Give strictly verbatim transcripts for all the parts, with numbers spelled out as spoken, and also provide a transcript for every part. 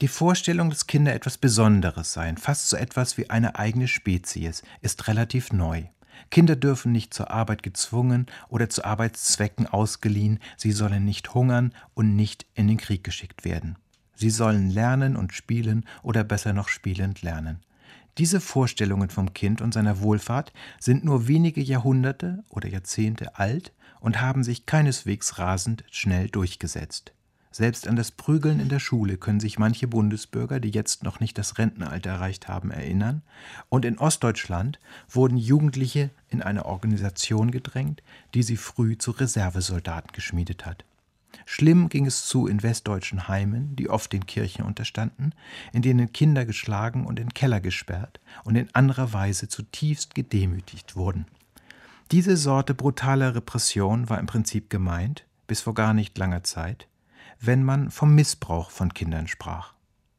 Die Vorstellung, dass Kinder etwas Besonderes seien, fast so etwas wie eine eigene Spezies, ist relativ neu. Kinder dürfen nicht zur Arbeit gezwungen oder zu Arbeitszwecken ausgeliehen, sie sollen nicht hungern und nicht in den Krieg geschickt werden. Sie sollen lernen und spielen oder besser noch spielend lernen. Diese Vorstellungen vom Kind und seiner Wohlfahrt sind nur wenige Jahrhunderte oder Jahrzehnte alt und haben sich keineswegs rasend schnell durchgesetzt. Selbst an das Prügeln in der Schule können sich manche Bundesbürger, die jetzt noch nicht das Rentenalter erreicht haben, erinnern. Und in Ostdeutschland wurden Jugendliche in eine Organisation gedrängt, die sie früh zu Reservesoldaten geschmiedet hat. Schlimm ging es zu in westdeutschen Heimen, die oft den Kirchen unterstanden, in denen Kinder geschlagen und in Keller gesperrt und in anderer Weise zutiefst gedemütigt wurden. Diese Sorte brutaler Repression war im Prinzip gemeint, bis vor gar nicht langer Zeit, wenn man vom Missbrauch von Kindern sprach.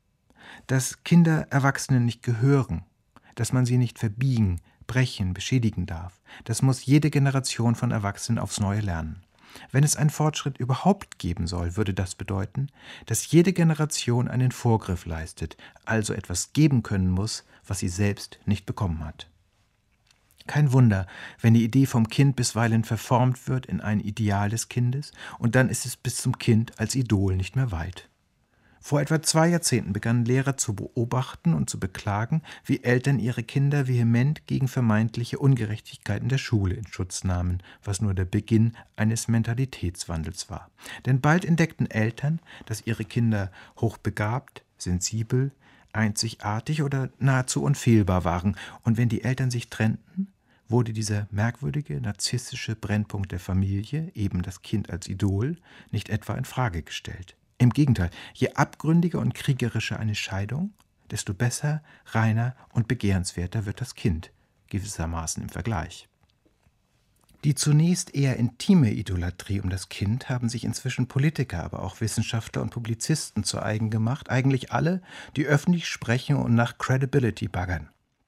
Dass Kinder Erwachsenen nicht gehören, dass man sie nicht verbiegen, brechen, beschädigen darf, das muss jede Generation von Erwachsenen aufs Neue lernen. Wenn es einen Fortschritt überhaupt geben soll, würde das bedeuten, dass jede Generation einen Vorgriff leistet, also etwas geben können muss, was sie selbst nicht bekommen hat. Kein Wunder, wenn die Idee vom Kind bisweilen verformt wird in ein Ideal des Kindes, und dann ist es bis zum Kind als Idol nicht mehr weit. Vor etwa zwei Jahrzehnten begannen Lehrer zu beobachten und zu beklagen, wie Eltern ihre Kinder vehement gegen vermeintliche Ungerechtigkeiten der Schule in Schutz nahmen, was nur der Beginn eines Mentalitätswandels war. Denn bald entdeckten Eltern, dass ihre Kinder hochbegabt, sensibel, einzigartig oder nahezu unfehlbar waren, und wenn die Eltern sich trennten, wurde dieser merkwürdige, narzisstische Brennpunkt der Familie, eben das Kind als Idol, nicht etwa in Frage gestellt. Im Gegenteil, je abgründiger und kriegerischer eine Scheidung, desto besser, reiner und begehrenswerter wird das Kind, gewissermaßen im Vergleich. Die zunächst eher intime Idolatrie um das Kind haben sich inzwischen Politiker, aber auch Wissenschaftler und Publizisten zu eigen gemacht, eigentlich alle, die öffentlich sprechen und nach Credibility baggern.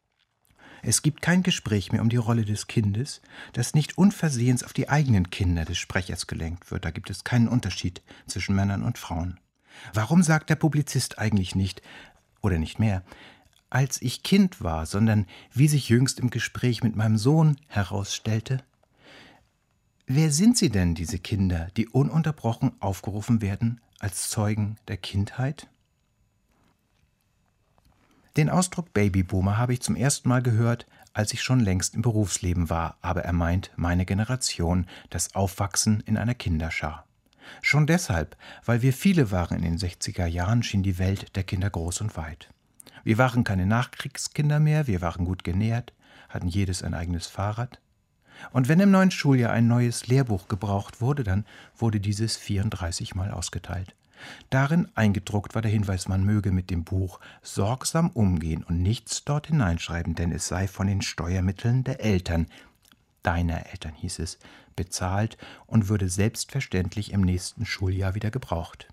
Es gibt kein Gespräch mehr um die Rolle des Kindes, das nicht unversehens auf die eigenen Kinder des Sprechers gelenkt wird. Da gibt es keinen Unterschied zwischen Männern und Frauen. Warum sagt der Publizist eigentlich nicht, oder nicht mehr, als ich Kind war, sondern wie sich jüngst im Gespräch mit meinem Sohn herausstellte? Wer sind sie denn, diese Kinder, die ununterbrochen aufgerufen werden als Zeugen der Kindheit? Den Ausdruck Babyboomer habe ich zum ersten Mal gehört, als ich schon längst im Berufsleben war, aber er meint meine Generation, das Aufwachsen in einer Kinderschar. Schon deshalb, weil wir viele waren in den sechziger Jahren, schien die Welt der Kinder groß und weit. Wir waren keine Nachkriegskinder mehr, wir waren gut genährt, hatten jedes ein eigenes Fahrrad. Und wenn im neuen Schuljahr ein neues Lehrbuch gebraucht wurde, dann wurde dieses vierunddreißig Mal ausgeteilt. Darin eingedruckt war der Hinweis, man möge mit dem Buch sorgsam umgehen und nichts dort hineinschreiben, denn es sei von den Steuermitteln der Eltern, deiner Eltern hieß es, bezahlt und würde selbstverständlich im nächsten Schuljahr wieder gebraucht.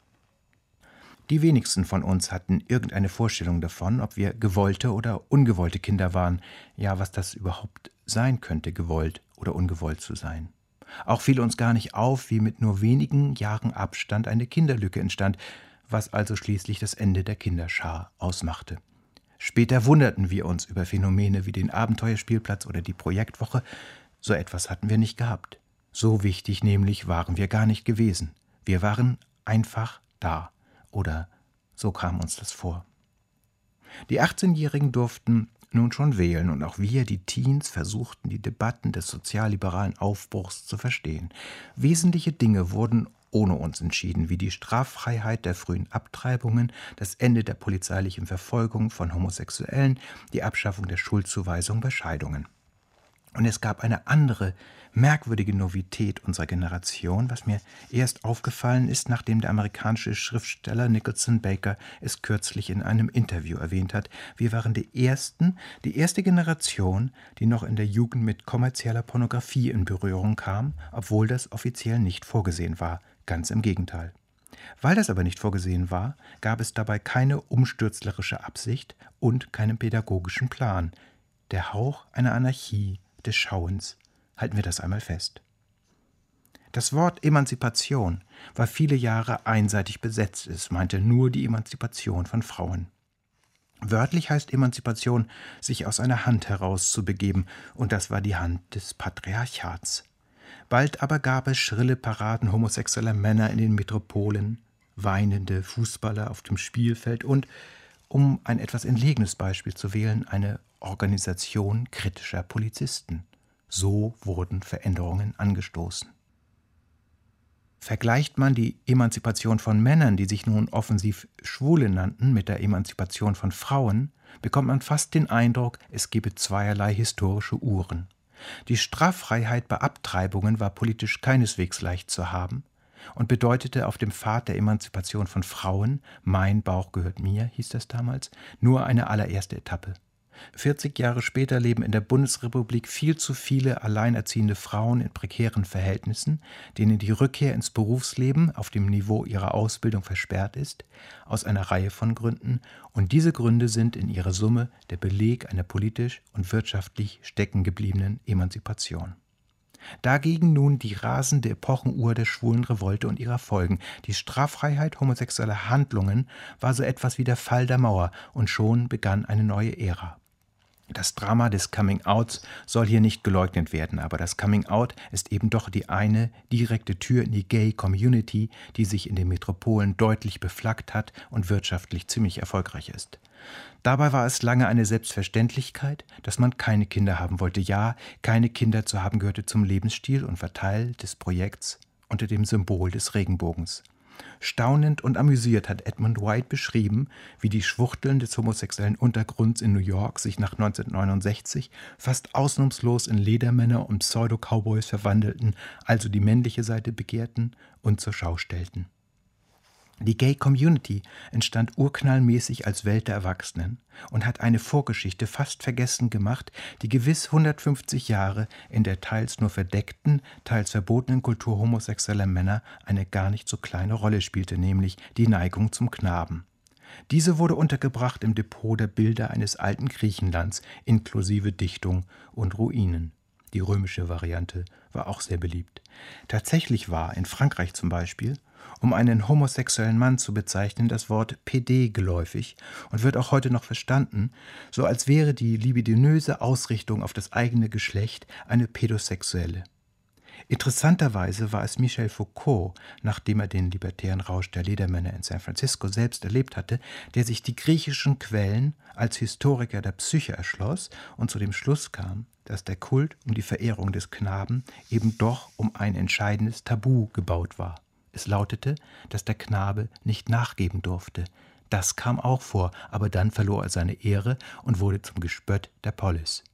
Die wenigsten von uns hatten irgendeine Vorstellung davon, ob wir gewollte oder ungewollte Kinder waren, ja, was das überhaupt sein könnte, gewollt oder ungewollt zu sein. Auch fiel uns gar nicht auf, wie mit nur wenigen Jahren Abstand eine Kinderlücke entstand, was also schließlich das Ende der Kinderschar ausmachte. Später wunderten wir uns über Phänomene wie den Abenteuerspielplatz oder die Projektwoche. So etwas hatten wir nicht gehabt. So wichtig nämlich waren wir gar nicht gewesen. Wir waren einfach da. Oder so kam uns das vor. Die achtzehnjährigen durften nun schon wählen, und auch wir, die Teens, versuchten die Debatten des sozialliberalen Aufbruchs zu verstehen. Wesentliche Dinge wurden ohne uns entschieden, wie die Straffreiheit der frühen Abtreibungen, das Ende der polizeilichen Verfolgung von Homosexuellen, die Abschaffung der Schuldzuweisung bei Scheidungen. Und es gab eine andere, merkwürdige Novität unserer Generation, was mir erst aufgefallen ist, nachdem der amerikanische Schriftsteller Nicholson Baker es kürzlich in einem Interview erwähnt hat. Wir waren die ersten, die erste Generation, die noch in der Jugend mit kommerzieller Pornografie in Berührung kam, obwohl das offiziell nicht vorgesehen war. Ganz im Gegenteil. Weil das aber nicht vorgesehen war, gab es dabei keine umstürzlerische Absicht und keinen pädagogischen Plan. Der Hauch einer Anarchie des Schauens. Halten wir das einmal fest. Das Wort Emanzipation war viele Jahre einseitig besetzt. Es meinte nur die Emanzipation von Frauen. Wörtlich heißt Emanzipation, sich aus einer Hand herauszubegeben, und das war die Hand des Patriarchats. Bald aber gab es schrille Paraden homosexueller Männer in den Metropolen, weinende Fußballer auf dem Spielfeld und, um ein etwas entlegenes Beispiel zu wählen, eine Organisation kritischer Polizisten. So wurden Veränderungen angestoßen. Vergleicht man die Emanzipation von Männern, die sich nun offensiv Schwule nannten, mit der Emanzipation von Frauen, bekommt man fast den Eindruck, es gebe zweierlei historische Uhren. Die Straffreiheit bei Abtreibungen war politisch keineswegs leicht zu haben und bedeutete auf dem Pfad der Emanzipation von Frauen, mein Bauch gehört mir, hieß das damals, nur eine allererste Etappe. vierzig Jahre später leben in der Bundesrepublik viel zu viele alleinerziehende Frauen in prekären Verhältnissen, denen die Rückkehr ins Berufsleben auf dem Niveau ihrer Ausbildung versperrt ist, aus einer Reihe von Gründen, und diese Gründe sind in ihrer Summe der Beleg einer politisch und wirtschaftlich steckengebliebenen Emanzipation. Dagegen nun die rasende Epochenuhr der schwulen Revolte und ihrer Folgen. Die Straffreiheit homosexueller Handlungen war so etwas wie der Fall der Mauer, und schon begann eine neue Ära. Das Drama des Coming-Outs soll hier nicht geleugnet werden, aber das Coming-Out ist eben doch die eine direkte Tür in die Gay-Community, die sich in den Metropolen deutlich beflaggt hat und wirtschaftlich ziemlich erfolgreich ist. Dabei war es lange eine Selbstverständlichkeit, dass man keine Kinder haben wollte. Ja, keine Kinder zu haben gehörte zum Lebensstil und war Teil des Projekts unter dem Symbol des Regenbogens. Staunend und amüsiert hat Edmund White beschrieben, wie die Schwuchteln des homosexuellen Untergrunds in New York sich nach neunzehnhundertneunundsechzig fast ausnahmslos in Ledermänner und Pseudo-Cowboys verwandelten, also die männliche Seite begehrten und zur Schau stellten. Die Gay-Community entstand urknallmäßig als Welt der Erwachsenen und hat eine Vorgeschichte fast vergessen gemacht, die gewiss hundertfünfzig Jahre in der teils nur verdeckten, teils verbotenen Kultur homosexueller Männer eine gar nicht so kleine Rolle spielte, nämlich die Neigung zum Knaben. Diese wurde untergebracht im Depot der Bilder eines alten Griechenlands, inklusive Dichtung und Ruinen. Die römische Variante war auch sehr beliebt. Tatsächlich war in Frankreich zum Beispiel, um einen homosexuellen Mann zu bezeichnen, das Wort Pédé geläufig und wird auch heute noch verstanden, so als wäre die libidinöse Ausrichtung auf das eigene Geschlecht eine pädosexuelle. Interessanterweise war es Michel Foucault, nachdem er den libertären Rausch der Ledermänner in San Francisco selbst erlebt hatte, der sich die griechischen Quellen als Historiker der Psyche erschloss und zu dem Schluss kam, dass der Kult um die Verehrung des Knaben eben doch um ein entscheidendes Tabu gebaut war. Es lautete, dass der Knabe nicht nachgeben durfte. Das kam auch vor, aber dann verlor er seine Ehre und wurde zum Gespött der Polis.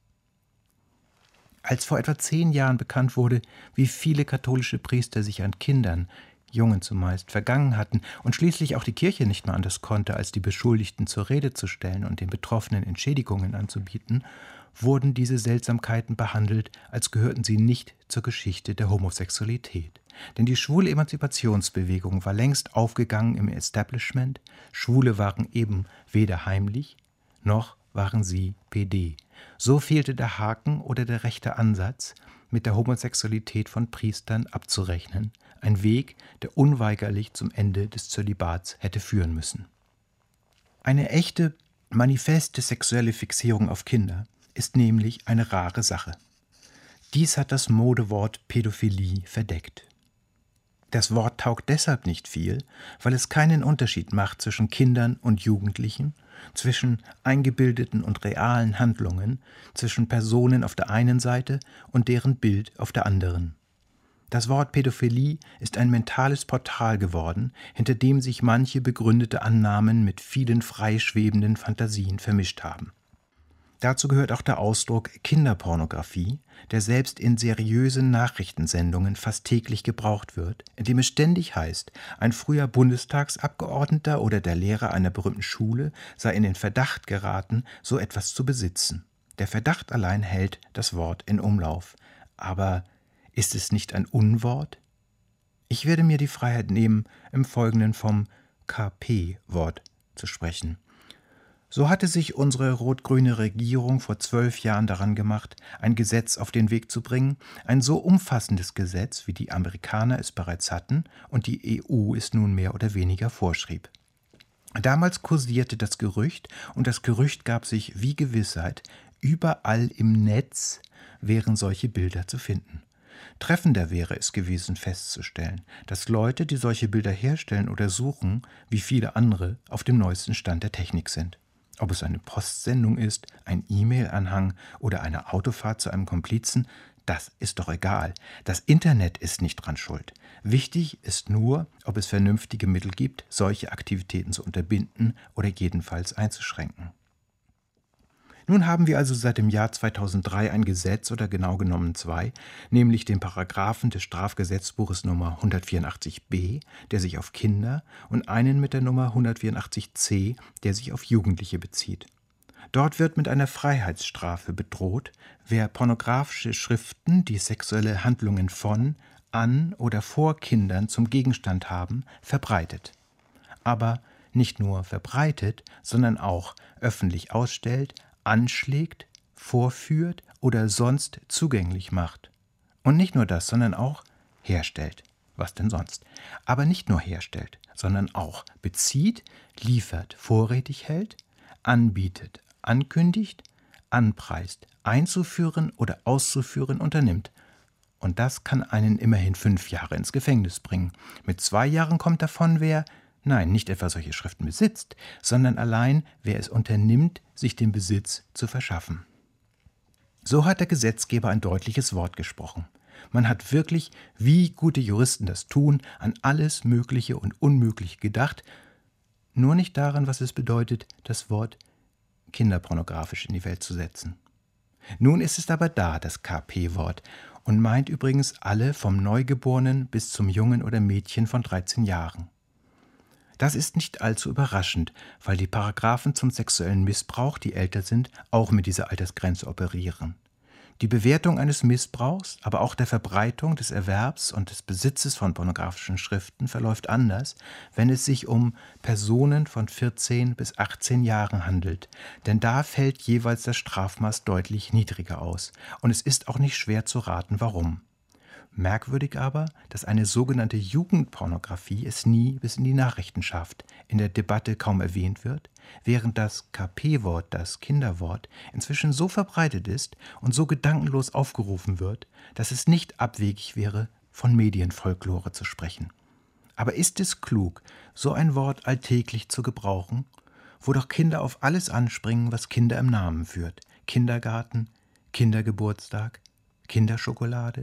Als vor etwa zehn Jahren bekannt wurde, wie viele katholische Priester sich an Kindern, Jungen zumeist, vergangen hatten und schließlich auch die Kirche nicht mehr anders konnte, als die Beschuldigten zur Rede zu stellen und den Betroffenen Entschädigungen anzubieten, wurden diese Seltsamkeiten behandelt, als gehörten sie nicht zur Geschichte der Homosexualität. Denn die schwule Emanzipationsbewegung war längst aufgegangen im Establishment, Schwule waren eben weder heimlich, noch waren sie P D. So fehlte der Haken oder der rechte Ansatz, mit der Homosexualität von Priestern abzurechnen, ein Weg, der unweigerlich zum Ende des Zölibats hätte führen müssen. Eine echte, manifeste sexuelle Fixierung auf Kinder ist nämlich eine rare Sache. Dies hat das Modewort Pädophilie verdeckt. Das Wort taugt deshalb nicht viel, weil es keinen Unterschied macht zwischen Kindern und Jugendlichen, zwischen eingebildeten und realen Handlungen, zwischen Personen auf der einen Seite und deren Bild auf der anderen. Das Wort Pädophilie ist ein mentales Portal geworden, hinter dem sich manche begründete Annahmen mit vielen freischwebenden Fantasien vermischt haben. Dazu gehört auch der Ausdruck Kinderpornografie, der selbst in seriösen Nachrichtensendungen fast täglich gebraucht wird, indem es ständig heißt, ein früher Bundestagsabgeordneter oder der Lehrer einer berühmten Schule sei in den Verdacht geraten, so etwas zu besitzen. Der Verdacht allein hält das Wort in Umlauf. Aber ist es nicht ein Unwort? Ich werde mir die Freiheit nehmen, im Folgenden vom K P-Wort zu sprechen. So hatte sich unsere rot-grüne Regierung vor zwölf Jahren daran gemacht, ein Gesetz auf den Weg zu bringen, ein so umfassendes Gesetz, wie die Amerikaner es bereits hatten und die E U es nun mehr oder weniger vorschrieb. Damals kursierte das Gerücht, und das Gerücht gab sich wie Gewissheit, überall im Netz wären solche Bilder zu finden. Treffender wäre es gewesen festzustellen, dass Leute, die solche Bilder herstellen oder suchen, wie viele andere, auf dem neuesten Stand der Technik sind. Ob es eine Postsendung ist, ein E-Mail-Anhang oder eine Autofahrt zu einem Komplizen, das ist doch egal. Das Internet ist nicht dran schuld. Wichtig ist nur, ob es vernünftige Mittel gibt, solche Aktivitäten zu unterbinden oder jedenfalls einzuschränken. Nun haben wir also seit dem Jahr zweitausenddrei ein Gesetz, oder genau genommen zwei, nämlich den Paragraphen des Strafgesetzbuches Nummer hundertvierundachtzig b, der sich auf Kinder, und einen mit der Nummer hundertvierundachtzig c, der sich auf Jugendliche bezieht. Dort wird mit einer Freiheitsstrafe bedroht, wer pornografische Schriften, die sexuelle Handlungen von, an oder vor Kindern zum Gegenstand haben, verbreitet. Aber nicht nur verbreitet, sondern auch öffentlich ausstellt, anschlägt, vorführt oder sonst zugänglich macht. Und nicht nur das, sondern auch herstellt. Was denn sonst? Aber nicht nur herstellt, sondern auch bezieht, liefert, vorrätig hält, anbietet, ankündigt, anpreist, einzuführen oder auszuführen unternimmt. Und das kann einen immerhin fünf Jahre ins Gefängnis bringen. Mit zwei Jahren kommt davon, wer, nein, nicht etwa solche Schriften besitzt, sondern allein, wer es unternimmt, sich den Besitz zu verschaffen. So hat der Gesetzgeber ein deutliches Wort gesprochen. Man hat wirklich, wie gute Juristen das tun, an alles Mögliche und Unmögliche gedacht, nur nicht daran, was es bedeutet, das Wort kinderpornografisch in die Welt zu setzen. Nun ist es aber da, das K P-Wort, und meint übrigens alle vom Neugeborenen bis zum Jungen oder Mädchen von dreizehn Jahren. Das ist nicht allzu überraschend, weil die Paragraphen zum sexuellen Missbrauch, die älter sind, auch mit dieser Altersgrenze operieren. Die Bewertung eines Missbrauchs, aber auch der Verbreitung, des Erwerbs und des Besitzes von pornografischen Schriften verläuft anders, wenn es sich um Personen von vierzehn bis achtzehn Jahren handelt, denn da fällt jeweils das Strafmaß deutlich niedriger aus, und es ist auch nicht schwer zu raten, warum. Merkwürdig aber, dass eine sogenannte Jugendpornografie es nie bis in die Nachrichten schafft, in der Debatte kaum erwähnt wird, während das K P-Wort, das Kinderwort, inzwischen so verbreitet ist und so gedankenlos aufgerufen wird, dass es nicht abwegig wäre, von Medienfolklore zu sprechen. Aber ist es klug, so ein Wort alltäglich zu gebrauchen, wo doch Kinder auf alles anspringen, was Kinder im Namen führt? Kindergarten, Kindergeburtstag, Kinderschokolade?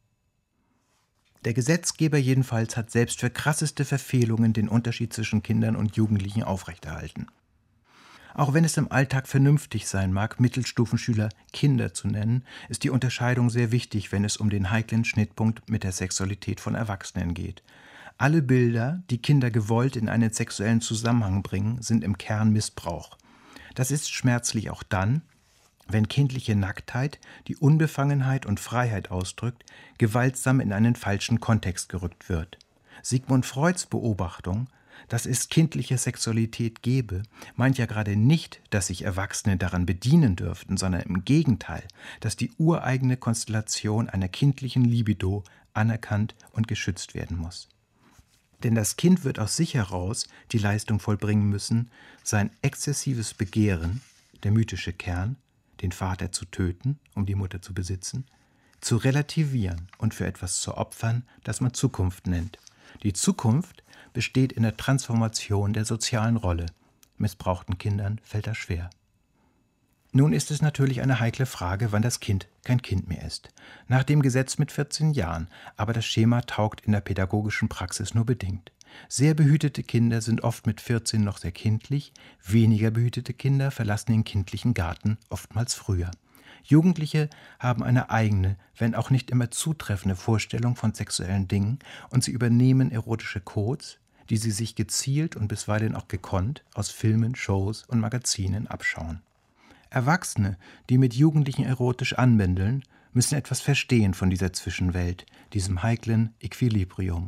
Der Gesetzgeber jedenfalls hat selbst für krasseste Verfehlungen den Unterschied zwischen Kindern und Jugendlichen aufrechterhalten. Auch wenn es im Alltag vernünftig sein mag, Mittelstufenschüler Kinder zu nennen, ist die Unterscheidung sehr wichtig, wenn es um den heiklen Schnittpunkt mit der Sexualität von Erwachsenen geht. Alle Bilder, die Kinder gewollt in einen sexuellen Zusammenhang bringen, sind im Kern Missbrauch. Das ist schmerzlich auch dann, wenn kindliche Nacktheit, die Unbefangenheit und Freiheit ausdrückt, gewaltsam in einen falschen Kontext gerückt wird. Sigmund Freuds Beobachtung, dass es kindliche Sexualität gebe, meint ja gerade nicht, dass sich Erwachsene daran bedienen dürften, sondern im Gegenteil, dass die ureigene Konstellation einer kindlichen Libido anerkannt und geschützt werden muss. Denn das Kind wird aus sich heraus die Leistung vollbringen müssen, sein exzessives Begehren, der mythische Kern, den Vater zu töten, um die Mutter zu besitzen, zu relativieren und für etwas zu opfern, das man Zukunft nennt. Die Zukunft besteht in der Transformation der sozialen Rolle. Missbrauchten Kindern fällt das schwer. Nun ist es natürlich eine heikle Frage, wann das Kind kein Kind mehr ist. Nach dem Gesetz mit vierzehn Jahren, aber das Schema taugt in der pädagogischen Praxis nur bedingt. Sehr behütete Kinder sind oft mit vierzehn noch sehr kindlich, weniger behütete Kinder verlassen den kindlichen Garten oftmals früher. Jugendliche haben eine eigene, wenn auch nicht immer zutreffende Vorstellung von sexuellen Dingen, und sie übernehmen erotische Codes, die sie sich gezielt und bisweilen auch gekonnt aus Filmen, Shows und Magazinen abschauen. Erwachsene, die mit Jugendlichen erotisch anbändeln, müssen etwas verstehen von dieser Zwischenwelt, diesem heiklen Equilibrium.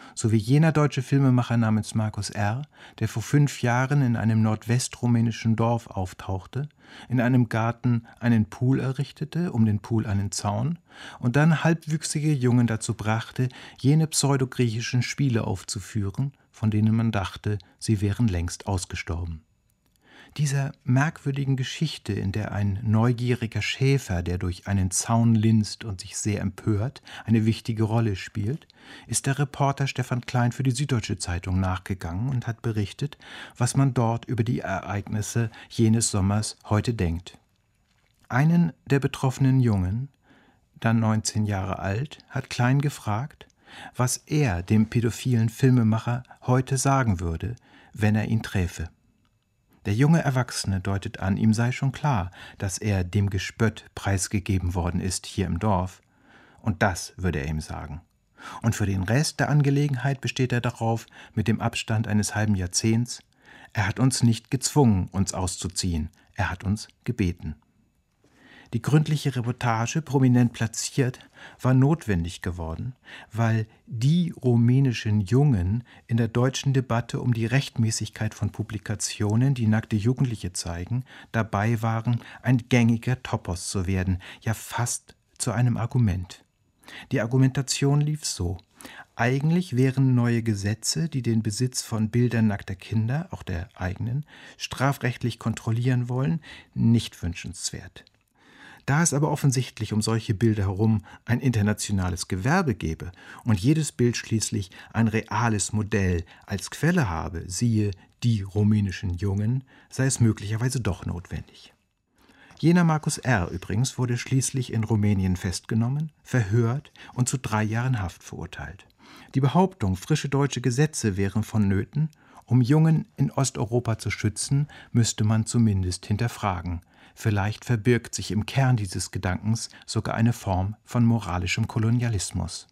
so wie jener deutsche Filmemacher namens Markus R., der vor fünf Jahren in einem nordwestrumänischen Dorf auftauchte, in einem Garten einen Pool errichtete, um den Pool einen Zaun, und dann halbwüchsige Jungen dazu brachte, jene pseudogriechischen Spiele aufzuführen, von denen man dachte, sie wären längst ausgestorben. Dieser merkwürdigen Geschichte, in der ein neugieriger Schäfer, der durch einen Zaun linst und sich sehr empört, eine wichtige Rolle spielt, ist der Reporter Stefan Klein für die Süddeutsche Zeitung nachgegangen und hat berichtet, was man dort über die Ereignisse jenes Sommers heute denkt. Einen der betroffenen Jungen, dann neunzehn Jahre alt, hat Klein gefragt, was er dem pädophilen Filmemacher heute sagen würde, wenn er ihn träfe. Der junge Erwachsene deutet an, ihm sei schon klar, dass er dem Gespött preisgegeben worden ist hier im Dorf. Und das würde er ihm sagen. Und für den Rest der Angelegenheit besteht er darauf, mit dem Abstand eines halben Jahrzehnts, er hat uns nicht gezwungen, uns auszuziehen, er hat uns gebeten. Die gründliche Reportage, prominent platziert, war notwendig geworden, weil die rumänischen Jungen in der deutschen Debatte um die Rechtmäßigkeit von Publikationen, die nackte Jugendliche zeigen, dabei waren, ein gängiger Topos zu werden, ja fast zu einem Argument. Die Argumentation lief so: Eigentlich wären neue Gesetze, die den Besitz von Bildern nackter Kinder, auch der eigenen, strafrechtlich kontrollieren wollen, nicht wünschenswert. Da es aber offensichtlich um solche Bilder herum ein internationales Gewerbe gäbe und jedes Bild schließlich ein reales Modell als Quelle habe, siehe die rumänischen Jungen, sei es möglicherweise doch notwendig. Jener Markus R. übrigens wurde schließlich in Rumänien festgenommen, verhört und zu drei Jahren Haft verurteilt. Die Behauptung, frische deutsche Gesetze wären vonnöten, um Jungen in Osteuropa zu schützen, müsste man zumindest hinterfragen. Vielleicht verbirgt sich im Kern dieses Gedankens sogar eine Form von moralischem Kolonialismus.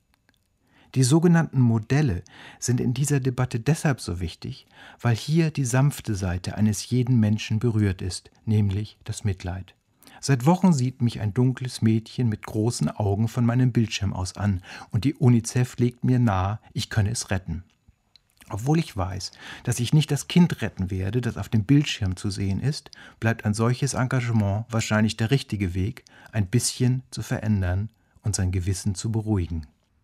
Die sogenannten Modelle sind in dieser Debatte deshalb so wichtig, weil hier die sanfte Seite eines jeden Menschen berührt ist, nämlich das Mitleid. Seit Wochen sieht mich ein dunkles Mädchen mit großen Augen von meinem Bildschirm aus an und die UNICEF legt mir nahe, ich könne es retten. Obwohl ich weiß, dass ich nicht das Kind retten werde, das auf dem Bildschirm zu sehen ist, bleibt ein solches Engagement wahrscheinlich der richtige Weg, ein bisschen zu verändern und sein Gewissen zu beruhigen.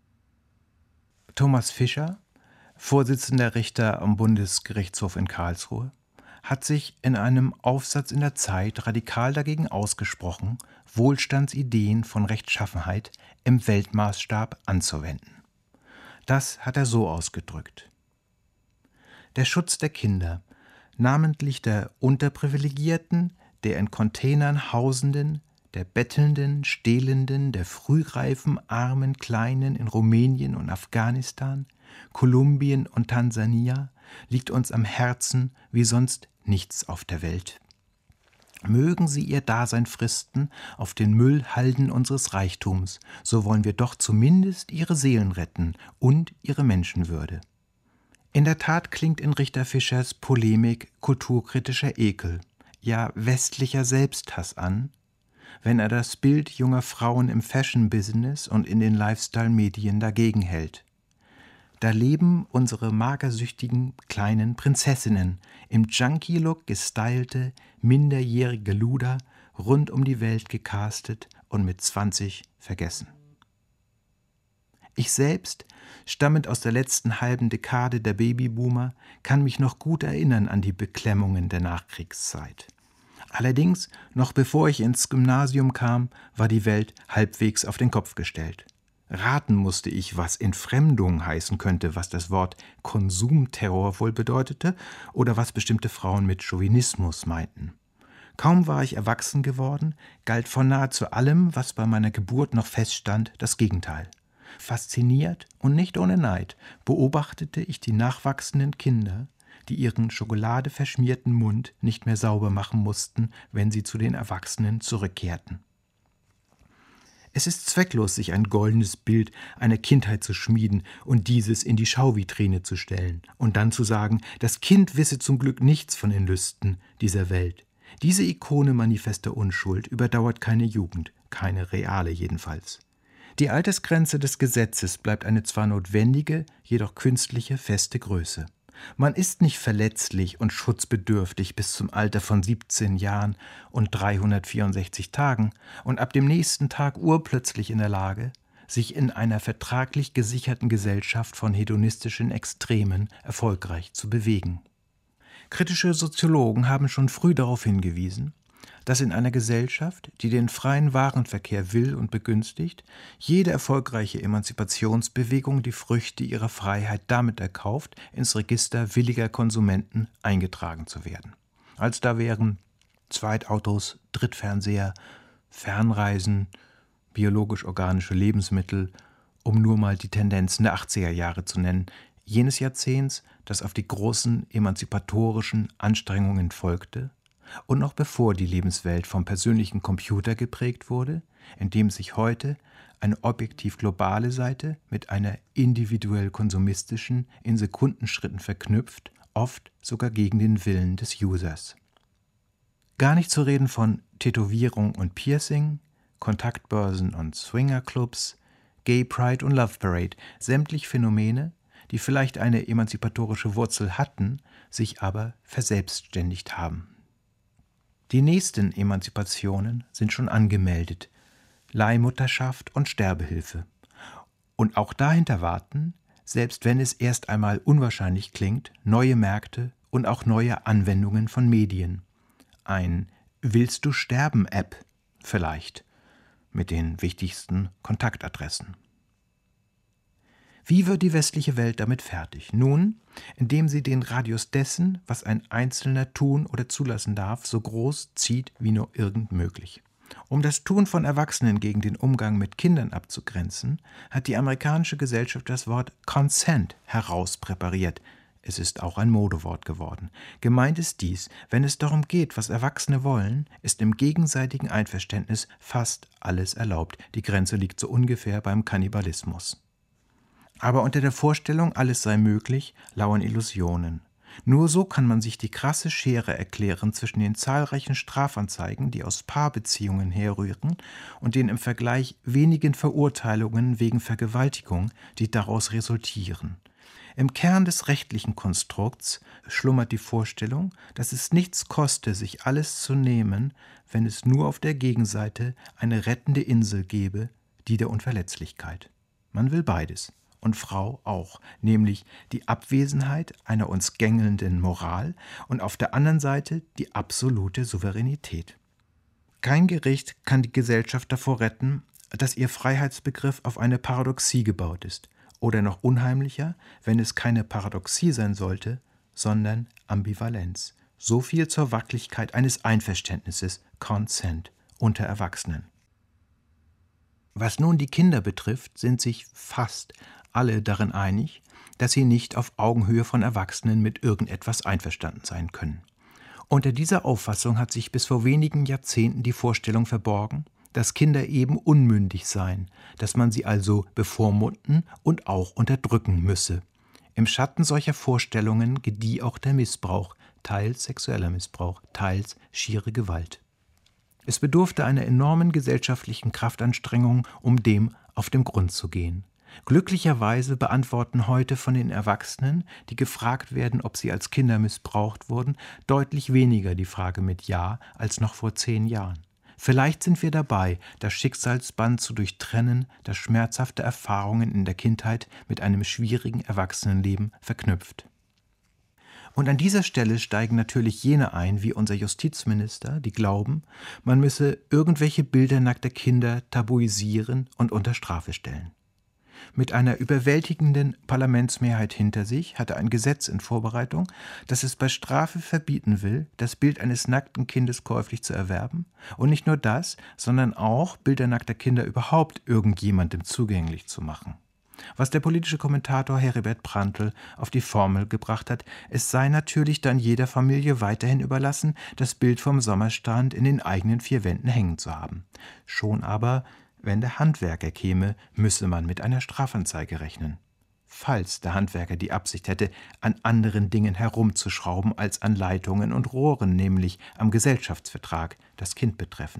Thomas Fischer, Vorsitzender Richter am Bundesgerichtshof in Karlsruhe, hat sich in einem Aufsatz in der Zeit radikal dagegen ausgesprochen, Wohlstandsideen von Rechtschaffenheit im Weltmaßstab anzuwenden. Das hat er so ausgedrückt: Der Schutz der Kinder, namentlich der Unterprivilegierten, der in Containern hausenden, der Bettelnden, Stehlenden, der frühreifen, armen Kleinen in Rumänien und Afghanistan, Kolumbien und Tansania, liegt uns am Herzen wie sonst nichts auf der Welt. Mögen sie ihr Dasein fristen auf den Müllhalden unseres Reichtums, so wollen wir doch zumindest ihre Seelen retten und ihre Menschenwürde. In der Tat klingt in Richter Fischers Polemik kulturkritischer Ekel, ja westlicher Selbsthass an, wenn er das Bild junger Frauen im Fashion-Business und in den Lifestyle-Medien dagegen hält. Da leben unsere magersüchtigen kleinen Prinzessinnen, im Junkie-Look gestylte, minderjährige Luder, rund um die Welt gecastet und mit zwanzig vergessen. Ich selbst, stammend aus der letzten halben Dekade der Babyboomer, kann mich noch gut erinnern an die Beklemmungen der Nachkriegszeit. Allerdings, noch bevor ich ins Gymnasium kam, war die Welt halbwegs auf den Kopf gestellt. Raten musste ich, was Entfremdung heißen könnte, was das Wort Konsumterror wohl bedeutete oder was bestimmte Frauen mit Chauvinismus meinten. Kaum war ich erwachsen geworden, galt von nahezu allem, was bei meiner Geburt noch feststand, das Gegenteil. Fasziniert und nicht ohne Neid beobachtete ich die nachwachsenden Kinder, die ihren schokoladeverschmierten Mund nicht mehr sauber machen mussten, wenn sie zu den Erwachsenen zurückkehrten. Es ist zwecklos, sich ein goldenes Bild einer Kindheit zu schmieden und dieses in die Schauvitrine zu stellen und dann zu sagen, das Kind wisse zum Glück nichts von den Lüsten dieser Welt. Diese Ikone manifester Unschuld überdauert keine Jugend, keine reale jedenfalls. Die Altersgrenze des Gesetzes bleibt eine zwar notwendige, jedoch künstliche, feste Größe. Man ist nicht verletzlich und schutzbedürftig bis zum Alter von siebzehn Jahren und dreihundertvierundsechzig Tagen und ab dem nächsten Tag urplötzlich in der Lage, sich in einer vertraglich gesicherten Gesellschaft von hedonistischen Extremen erfolgreich zu bewegen. Kritische Soziologen haben schon früh darauf hingewiesen, dass in einer Gesellschaft, die den freien Warenverkehr will und begünstigt, jede erfolgreiche Emanzipationsbewegung die Früchte ihrer Freiheit damit erkauft, ins Register williger Konsumenten eingetragen zu werden. Als da wären Zweitautos, Drittfernseher, Fernreisen, biologisch-organische Lebensmittel, um nur mal die Tendenzen der achtziger Jahre zu nennen, jenes Jahrzehnts, das auf die großen emanzipatorischen Anstrengungen folgte, und noch bevor die Lebenswelt vom persönlichen Computer geprägt wurde, in dem sich heute eine objektiv globale Seite mit einer individuell konsumistischen in Sekundenschritten verknüpft, oft sogar gegen den Willen des Users. Gar nicht zu reden von Tätowierung und Piercing, Kontaktbörsen und Swingerclubs, Gay Pride und Love Parade, sämtlich Phänomene, die vielleicht eine emanzipatorische Wurzel hatten, sich aber verselbstständigt haben. Die nächsten Emanzipationen sind schon angemeldet: Leihmutterschaft und Sterbehilfe. Und auch dahinter warten, selbst wenn es erst einmal unwahrscheinlich klingt, neue Märkte und auch neue Anwendungen von Medien. Ein Willst du sterben-App vielleicht, mit den wichtigsten Kontaktadressen. Wie wird die westliche Welt damit fertig? Nun, indem sie den Radius dessen, was ein Einzelner tun oder zulassen darf, so groß zieht wie nur irgend möglich. Um das Tun von Erwachsenen gegen den Umgang mit Kindern abzugrenzen, hat die amerikanische Gesellschaft das Wort Consent herauspräpariert. Es ist auch ein Modewort geworden. Gemeint ist dies, wenn es darum geht, was Erwachsene wollen, ist im gegenseitigen Einverständnis fast alles erlaubt. Die Grenze liegt so ungefähr beim Kannibalismus. Aber unter der Vorstellung, alles sei möglich, lauern Illusionen. Nur so kann man sich die krasse Schere erklären zwischen den zahlreichen Strafanzeigen, die aus Paarbeziehungen herrühren, und den im Vergleich wenigen Verurteilungen wegen Vergewaltigung, die daraus resultieren. Im Kern des rechtlichen Konstrukts schlummert die Vorstellung, dass es nichts koste, sich alles zu nehmen, wenn es nur auf der Gegenseite eine rettende Insel gäbe, die der Unverletzlichkeit. Man will beides. Und Frau auch, nämlich die Abwesenheit einer uns gängelnden Moral und auf der anderen Seite die absolute Souveränität. Kein Gericht kann die Gesellschaft davor retten, dass ihr Freiheitsbegriff auf eine Paradoxie gebaut ist, oder noch unheimlicher, wenn es keine Paradoxie sein sollte, sondern Ambivalenz. So viel zur Wacklichkeit eines Einverständnisses, Consent, unter Erwachsenen. Was nun die Kinder betrifft, sind sich fast alle darin einig, dass sie nicht auf Augenhöhe von Erwachsenen mit irgendetwas einverstanden sein können. Unter dieser Auffassung hat sich bis vor wenigen Jahrzehnten die Vorstellung verborgen, dass Kinder eben unmündig seien, dass man sie also bevormunden und auch unterdrücken müsse. Im Schatten solcher Vorstellungen gedieh auch der Missbrauch, teils sexueller Missbrauch, teils schiere Gewalt. Es bedurfte einer enormen gesellschaftlichen Kraftanstrengung, um dem auf den Grund zu gehen. Glücklicherweise beantworten heute von den Erwachsenen, die gefragt werden, ob sie als Kinder missbraucht wurden, deutlich weniger die Frage mit Ja als noch vor zehn Jahren. Vielleicht sind wir dabei, das Schicksalsband zu durchtrennen, das schmerzhafte Erfahrungen in der Kindheit mit einem schwierigen Erwachsenenleben verknüpft. Und an dieser Stelle steigen natürlich jene ein, wie unser Justizminister, die glauben, man müsse irgendwelche Bilder nackter Kinder tabuisieren und unter Strafe stellen. Mit einer überwältigenden Parlamentsmehrheit hinter sich hat er ein Gesetz in Vorbereitung, das es bei Strafe verbieten will, das Bild eines nackten Kindes käuflich zu erwerben. Und nicht nur das, sondern auch Bilder nackter Kinder überhaupt irgendjemandem zugänglich zu machen. Was der politische Kommentator Heribert Prantl auf die Formel gebracht hat, es sei natürlich dann jeder Familie weiterhin überlassen, das Bild vom Sommerstrand in den eigenen vier Wänden hängen zu haben. Schon aber, wenn der Handwerker käme, müsse man mit einer Strafanzeige rechnen. Falls der Handwerker die Absicht hätte, an anderen Dingen herumzuschrauben als an Leitungen und Rohren, nämlich am Gesellschaftsvertrag, das Kind betreffend.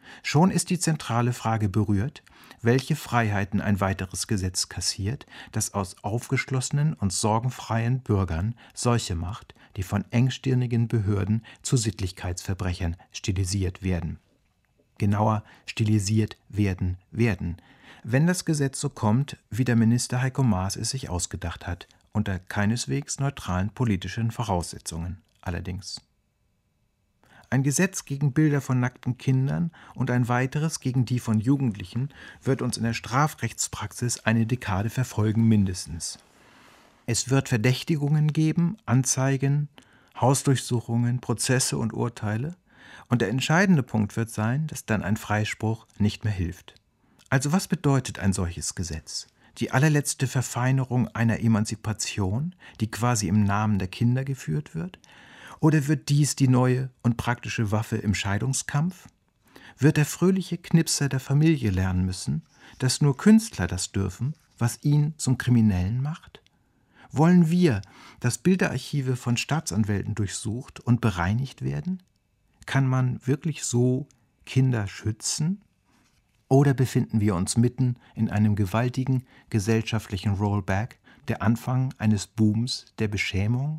Schon ist die zentrale Frage berührt, welche Freiheiten ein weiteres Gesetz kassiert, das aus aufgeschlossenen und sorgenfreien Bürgern solche macht, die von engstirnigen Behörden zu Sittlichkeitsverbrechern stilisiert werden. Genauer, stilisiert werden werden. Wenn das Gesetz so kommt, wie der Minister Heiko Maas es sich ausgedacht hat, unter keineswegs neutralen politischen Voraussetzungen allerdings. Ein Gesetz gegen Bilder von nackten Kindern und ein weiteres gegen die von Jugendlichen wird uns in der Strafrechtspraxis eine Dekade verfolgen mindestens. Es wird Verdächtigungen geben, Anzeigen, Hausdurchsuchungen, Prozesse und Urteile, und der entscheidende Punkt wird sein, dass dann ein Freispruch nicht mehr hilft. Also was bedeutet ein solches Gesetz? Die allerletzte Verfeinerung einer Emanzipation, die quasi im Namen der Kinder geführt wird? Oder wird dies die neue und praktische Waffe im Scheidungskampf? Wird der fröhliche Knipser der Familie lernen müssen, dass nur Künstler das dürfen, was ihn zum Kriminellen macht? Wollen wir, dass Bilderarchive von Staatsanwälten durchsucht und bereinigt werden? Kann man wirklich so Kinder schützen? Oder befinden wir uns mitten in einem gewaltigen gesellschaftlichen Rollback, der Anfang eines Booms der Beschämung?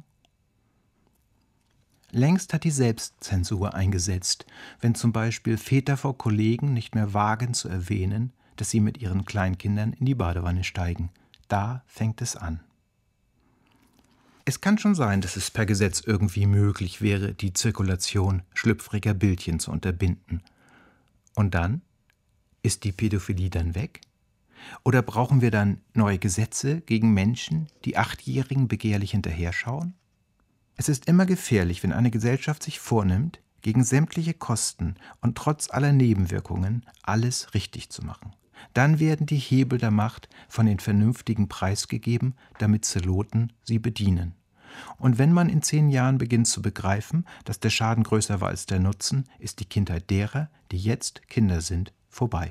Längst hat die Selbstzensur eingesetzt, wenn zum Beispiel Väter vor Kollegen nicht mehr wagen zu erwähnen, dass sie mit ihren Kleinkindern in die Badewanne steigen. Da fängt es an. Es kann schon sein, dass es per Gesetz irgendwie möglich wäre, die Zirkulation schlüpfriger Bildchen zu unterbinden. Und dann? Ist die Pädophilie dann weg? Oder brauchen wir dann neue Gesetze gegen Menschen, die Achtjährigen begehrlich hinterher schauen? Es ist immer gefährlich, wenn eine Gesellschaft sich vornimmt, gegen sämtliche Kosten und trotz aller Nebenwirkungen alles richtig zu machen. Dann werden die Hebel der Macht von den Vernünftigen preisgegeben, damit Zeloten sie bedienen. Und wenn man in zehn Jahren beginnt zu begreifen, dass der Schaden größer war als der Nutzen, ist die Kindheit derer, die jetzt Kinder sind, vorbei.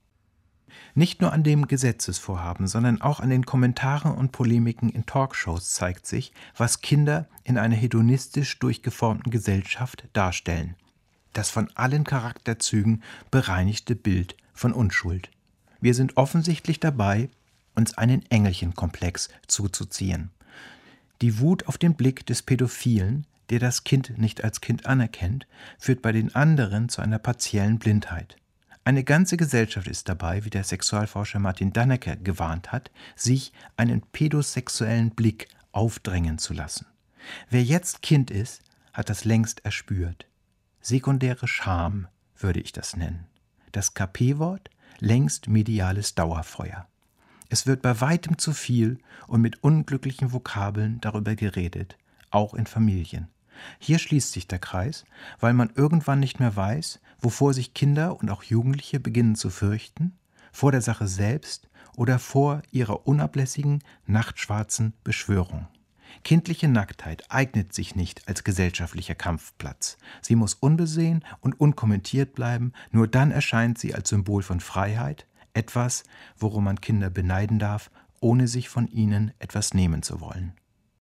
Nicht nur an dem Gesetzesvorhaben, sondern auch an den Kommentaren und Polemiken in Talkshows zeigt sich, was Kinder in einer hedonistisch durchgeformten Gesellschaft darstellen. Das von allen Charakterzügen bereinigte Bild von Unschuld. Wir sind offensichtlich dabei, uns einen Engelchenkomplex zuzuziehen. Die Wut auf den Blick des Pädophilen, der das Kind nicht als Kind anerkennt, führt bei den anderen zu einer partiellen Blindheit. Eine ganze Gesellschaft ist dabei, wie der Sexualforscher Martin Dannecker gewarnt hat, sich einen pädosexuellen Blick aufdrängen zu lassen. Wer jetzt Kind ist, hat das längst erspürt. Sekundäre Scham würde ich das nennen. Das K P-Wort: längst mediales Dauerfeuer. Es wird bei weitem zu viel und mit unglücklichen Vokabeln darüber geredet, auch in Familien. Hier schließt sich der Kreis, weil man irgendwann nicht mehr weiß, wovor sich Kinder und auch Jugendliche beginnen zu fürchten, vor der Sache selbst oder vor ihrer unablässigen, nachtschwarzen Beschwörung. Kindliche Nacktheit eignet sich nicht als gesellschaftlicher Kampfplatz. Sie muss unbesehen und unkommentiert bleiben, nur dann erscheint sie als Symbol von Freiheit, etwas, worum man Kinder beneiden darf, ohne sich von ihnen etwas nehmen zu wollen.